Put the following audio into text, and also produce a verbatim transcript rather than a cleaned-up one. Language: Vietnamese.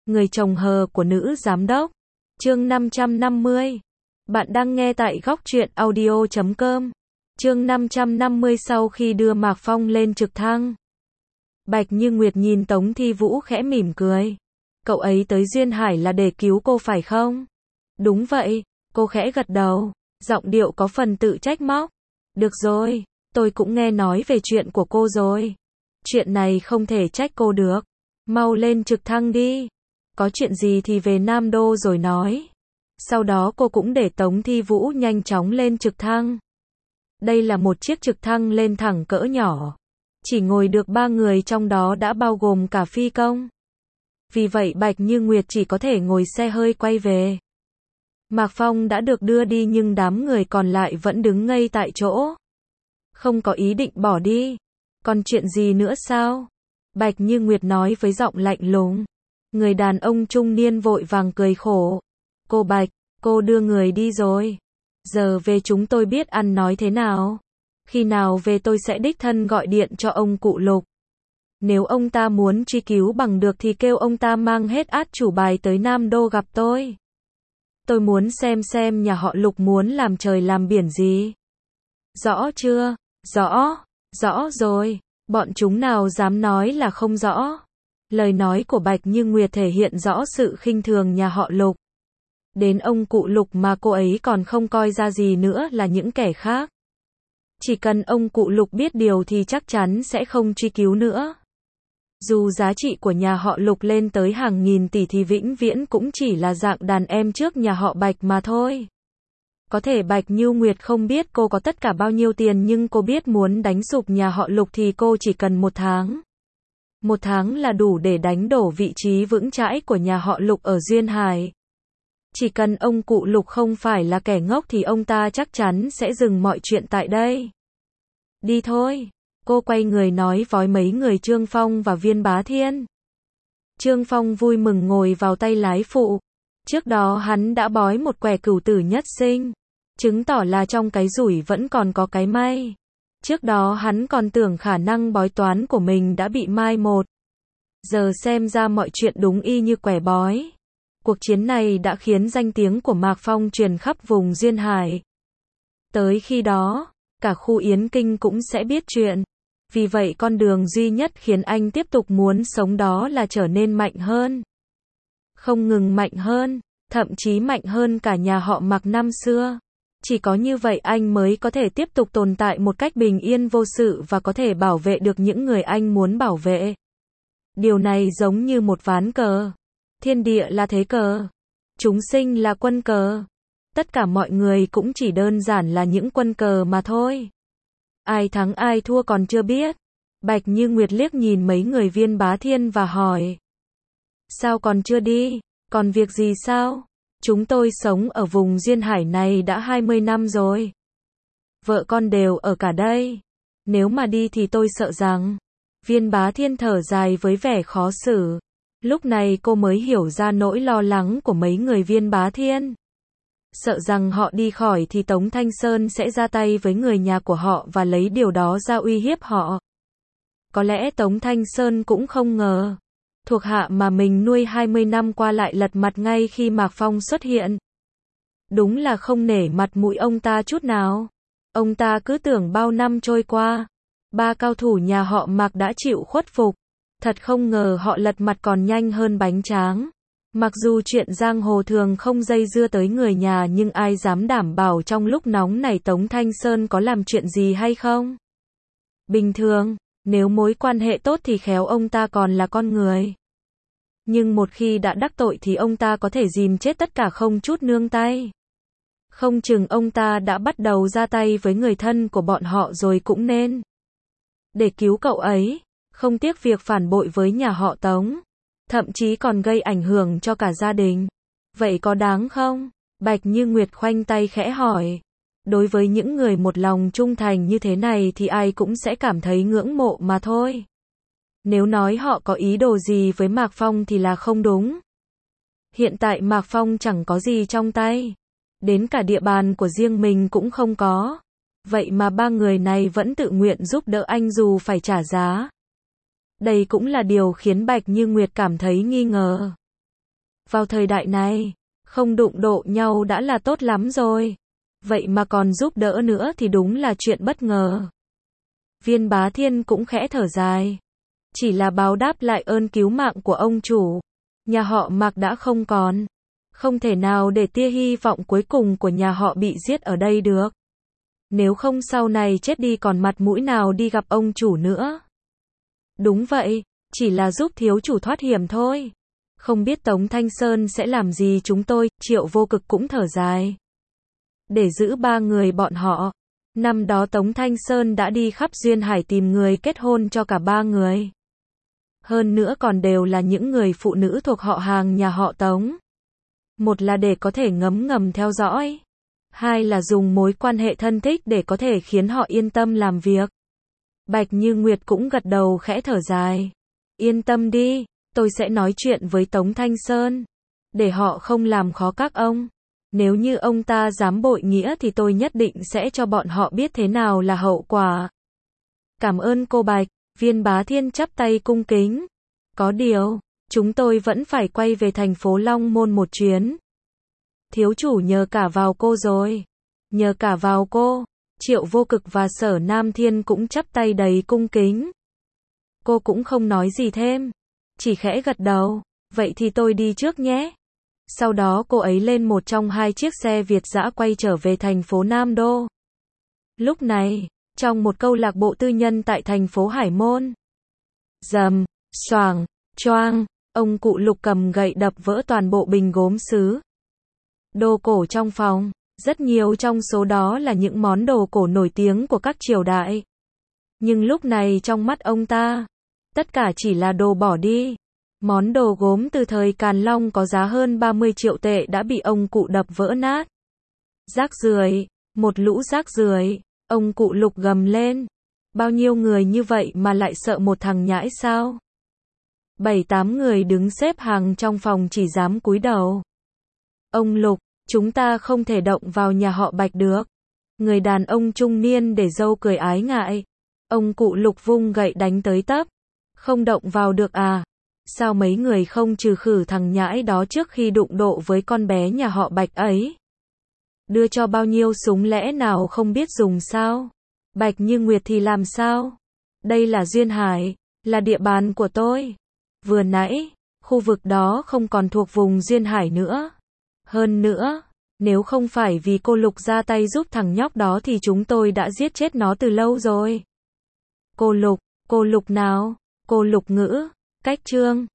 Người chồng hờ của nữ giám đốc. Chương năm trăm năm mươi. Bạn đang nghe tại góc truyện audio chấm com. Chương năm trăm năm mươi. Sau khi đưa Mạc Phong lên trực thăng, Bạch Như Nguyệt nhìn Tống Thi Vũ khẽ mỉm cười. Cậu ấy tới Duyên Hải là để cứu cô phải không? Đúng vậy, cô khẽ gật đầu, giọng điệu có phần tự trách móc. Được rồi, tôi cũng nghe nói về chuyện của cô rồi. Chuyện này không thể trách cô được. Mau lên trực thăng đi. Có chuyện gì thì về Nam Đô rồi nói. Sau đó cô cũng để Tống Thi Vũ nhanh chóng lên trực thăng. Đây là một chiếc trực thăng lên thẳng cỡ nhỏ. Chỉ ngồi được ba người, trong đó đã bao gồm cả phi công. Vì vậy Bạch Như Nguyệt chỉ có thể ngồi xe hơi quay về. Mạc Phong đã được đưa đi nhưng đám người còn lại vẫn đứng ngây tại chỗ. Không có ý định bỏ đi. Còn chuyện gì nữa sao? Bạch Như Nguyệt nói với giọng lạnh lùng. Người đàn ông trung niên vội vàng cười khổ. Cô Bạch, cô đưa người đi rồi. Giờ về chúng tôi biết ăn nói thế nào. Khi nào về tôi sẽ đích thân gọi điện cho ông cụ Lục. Nếu ông ta muốn truy cứu bằng được thì kêu ông ta mang hết át chủ bài tới Nam Đô gặp tôi. Tôi muốn xem xem nhà họ Lục muốn làm trời làm biển gì. Rõ chưa? Rõ, rõ rồi. Bọn chúng nào dám nói là không rõ. Lời nói của Bạch Như Nguyệt thể hiện rõ sự khinh thường nhà họ Lục. Đến ông cụ Lục mà cô ấy còn không coi ra gì nữa là những kẻ khác. Chỉ cần ông cụ Lục biết điều thì chắc chắn sẽ không truy cứu nữa. Dù giá trị của nhà họ Lục lên tới hàng nghìn tỷ thì vĩnh viễn cũng chỉ là dạng đàn em trước nhà họ Bạch mà thôi. Có thể Bạch Như Nguyệt không biết cô có tất cả bao nhiêu tiền, nhưng cô biết muốn đánh sụp nhà họ Lục thì cô chỉ cần một tháng. Một tháng là đủ để đánh đổ vị trí vững chãi của nhà họ Lục ở Duyên Hải. Chỉ cần ông cụ Lục không phải là kẻ ngốc thì ông ta chắc chắn sẽ dừng mọi chuyện tại đây. Đi thôi. Cô quay người nói với mấy người Trương Phong và Viên Bá Thiên. Trương Phong vui mừng ngồi vào tay lái phụ. Trước đó hắn đã bói một quẻ cửu tử nhất sinh, chứng tỏ là trong cái rủi vẫn còn có cái may. Trước đó hắn còn tưởng khả năng bói toán của mình đã bị mai một. Giờ xem ra mọi chuyện đúng y như quẻ bói. Cuộc chiến này đã khiến danh tiếng của Mạc Phong truyền khắp vùng Duyên Hải. Tới khi đó, cả khu Yến Kinh cũng sẽ biết chuyện. Vì vậy con đường duy nhất khiến anh tiếp tục muốn sống đó là trở nên mạnh hơn. Không ngừng mạnh hơn, thậm chí mạnh hơn cả nhà họ Mạc năm xưa. Chỉ có như vậy anh mới có thể tiếp tục tồn tại một cách bình yên vô sự và có thể bảo vệ được những người anh muốn bảo vệ. Điều này giống như một ván cờ. Thiên địa là thế cờ. Chúng sinh là quân cờ. Tất cả mọi người cũng chỉ đơn giản là những quân cờ mà thôi. Ai thắng ai thua còn chưa biết. Bạch Như Nguyệt liếc nhìn mấy người Viên Bá Thiên và hỏi. Sao còn chưa đi? Còn việc gì sao? Chúng tôi sống ở vùng Duyên Hải này đã hai mươi năm rồi. Vợ con đều ở cả đây. Nếu mà đi thì tôi sợ rằng. Viên Bá Thiên thở dài với vẻ khó xử. Lúc này cô mới hiểu ra nỗi lo lắng của mấy người Viên Bá Thiên. Sợ rằng họ đi khỏi thì Tống Thanh Sơn sẽ ra tay với người nhà của họ và lấy điều đó ra uy hiếp họ. Có lẽ Tống Thanh Sơn cũng không ngờ. Thuộc hạ mà mình nuôi hai mươi năm qua lại lật mặt ngay khi Mạc Phong xuất hiện. Đúng là không nể mặt mũi ông ta chút nào. Ông ta cứ tưởng bao năm trôi qua, ba cao thủ nhà họ Mạc đã chịu khuất phục. Thật không ngờ họ lật mặt còn nhanh hơn bánh tráng. Mặc dù chuyện giang hồ thường không dây dưa tới người nhà, nhưng ai dám đảm bảo trong lúc nóng này Tống Thanh Sơn có làm chuyện gì hay không? Bình thường, nếu mối quan hệ tốt thì khéo ông ta còn là con người. Nhưng một khi đã đắc tội thì ông ta có thể dìm chết tất cả không chút nương tay. Không chừng ông ta đã bắt đầu ra tay với người thân của bọn họ rồi cũng nên. Để cứu cậu ấy, không tiếc việc phản bội với nhà họ Tống. Thậm chí còn gây ảnh hưởng cho cả gia đình. Vậy có đáng không? Bạch Như Nguyệt khoanh tay khẽ hỏi. Đối với những người một lòng trung thành như thế này thì ai cũng sẽ cảm thấy ngưỡng mộ mà thôi. Nếu nói họ có ý đồ gì với Mạc Phong thì là không đúng. Hiện tại Mạc Phong chẳng có gì trong tay. Đến cả địa bàn của riêng mình cũng không có. Vậy mà ba người này vẫn tự nguyện giúp đỡ anh dù phải trả giá. Đây cũng là điều khiến Bạch Như Nguyệt cảm thấy nghi ngờ. Vào thời đại này, không đụng độ nhau đã là tốt lắm rồi. Vậy mà còn giúp đỡ nữa thì đúng là chuyện bất ngờ. Viên Bá Thiên cũng khẽ thở dài. Chỉ là báo đáp lại ơn cứu mạng của ông chủ. Nhà họ Mạc đã không còn. Không thể nào để tia hy vọng cuối cùng của nhà họ bị giết ở đây được. Nếu không sau này chết đi còn mặt mũi nào đi gặp ông chủ nữa. Đúng vậy, chỉ là giúp thiếu chủ thoát hiểm thôi. Không biết Tống Thanh Sơn sẽ làm gì chúng tôi, Triệu Vô Cực cũng thở dài. Để giữ ba người bọn họ. Năm đó Tống Thanh Sơn đã đi khắp Duyên Hải tìm người kết hôn cho cả ba người. Hơn nữa còn đều là những người phụ nữ thuộc họ hàng nhà họ Tống. Một là để có thể ngấm ngầm theo dõi. Hai là dùng mối quan hệ thân thích để có thể khiến họ yên tâm làm việc. Bạch Như Nguyệt cũng gật đầu khẽ thở dài. Yên tâm đi, tôi sẽ nói chuyện với Tống Thanh Sơn. Để họ không làm khó các ông. Nếu như ông ta dám bội nghĩa thì tôi nhất định sẽ cho bọn họ biết thế nào là hậu quả. Cảm ơn cô Bạch, Viên Bá Thiên chắp tay cung kính. Có điều, chúng tôi vẫn phải quay về thành phố Long Môn một chuyến. Thiếu chủ nhờ cả vào cô rồi. Nhờ cả vào cô. Triệu Vô Cực và Sở Nam Thiên cũng chắp tay đầy cung kính. Cô cũng không nói gì thêm. Chỉ khẽ gật đầu. Vậy thì tôi đi trước nhé. Sau đó cô ấy lên một trong hai chiếc xe Việt dã quay trở về thành phố Nam Đô. Lúc này, trong một câu lạc bộ tư nhân tại thành phố Hải Môn. Rầm, xoàng, choang, ông cụ Lục cầm gậy đập vỡ toàn bộ bình gốm sứ. Đồ cổ trong phòng, rất nhiều trong số đó là những món đồ cổ nổi tiếng của các triều đại. Nhưng lúc này trong mắt ông ta, tất cả chỉ là đồ bỏ đi. Món đồ gốm từ thời Càn Long có giá hơn ba mươi triệu tệ đã bị ông cụ đập vỡ nát. Rác rưởi, một lũ rác rưởi, ông cụ Lục gầm lên. Bao nhiêu người như vậy mà lại sợ một thằng nhãi sao? Bảy tám người đứng xếp hàng trong phòng chỉ dám cúi đầu. Ông Lục, chúng ta không thể động vào nhà họ Bạch được. Người đàn ông trung niên để râu cười ái ngại. Ông cụ Lục vung gậy đánh tới tấp. Không động vào được à? Sao mấy người không trừ khử thằng nhãi đó trước khi đụng độ với con bé nhà họ Bạch ấy? Đưa cho bao nhiêu súng lẽ nào không biết dùng sao? Bạch Như Nguyệt thì làm sao? Đây là Duyên Hải, là địa bàn của tôi. Vừa nãy, khu vực đó không còn thuộc vùng Duyên Hải nữa. Hơn nữa, nếu không phải vì cô Lục ra tay giúp thằng nhóc đó thì chúng tôi đã giết chết nó từ lâu rồi. Cô Lục, cô Lục nào? Cô Lục Ngữ, cách Trương.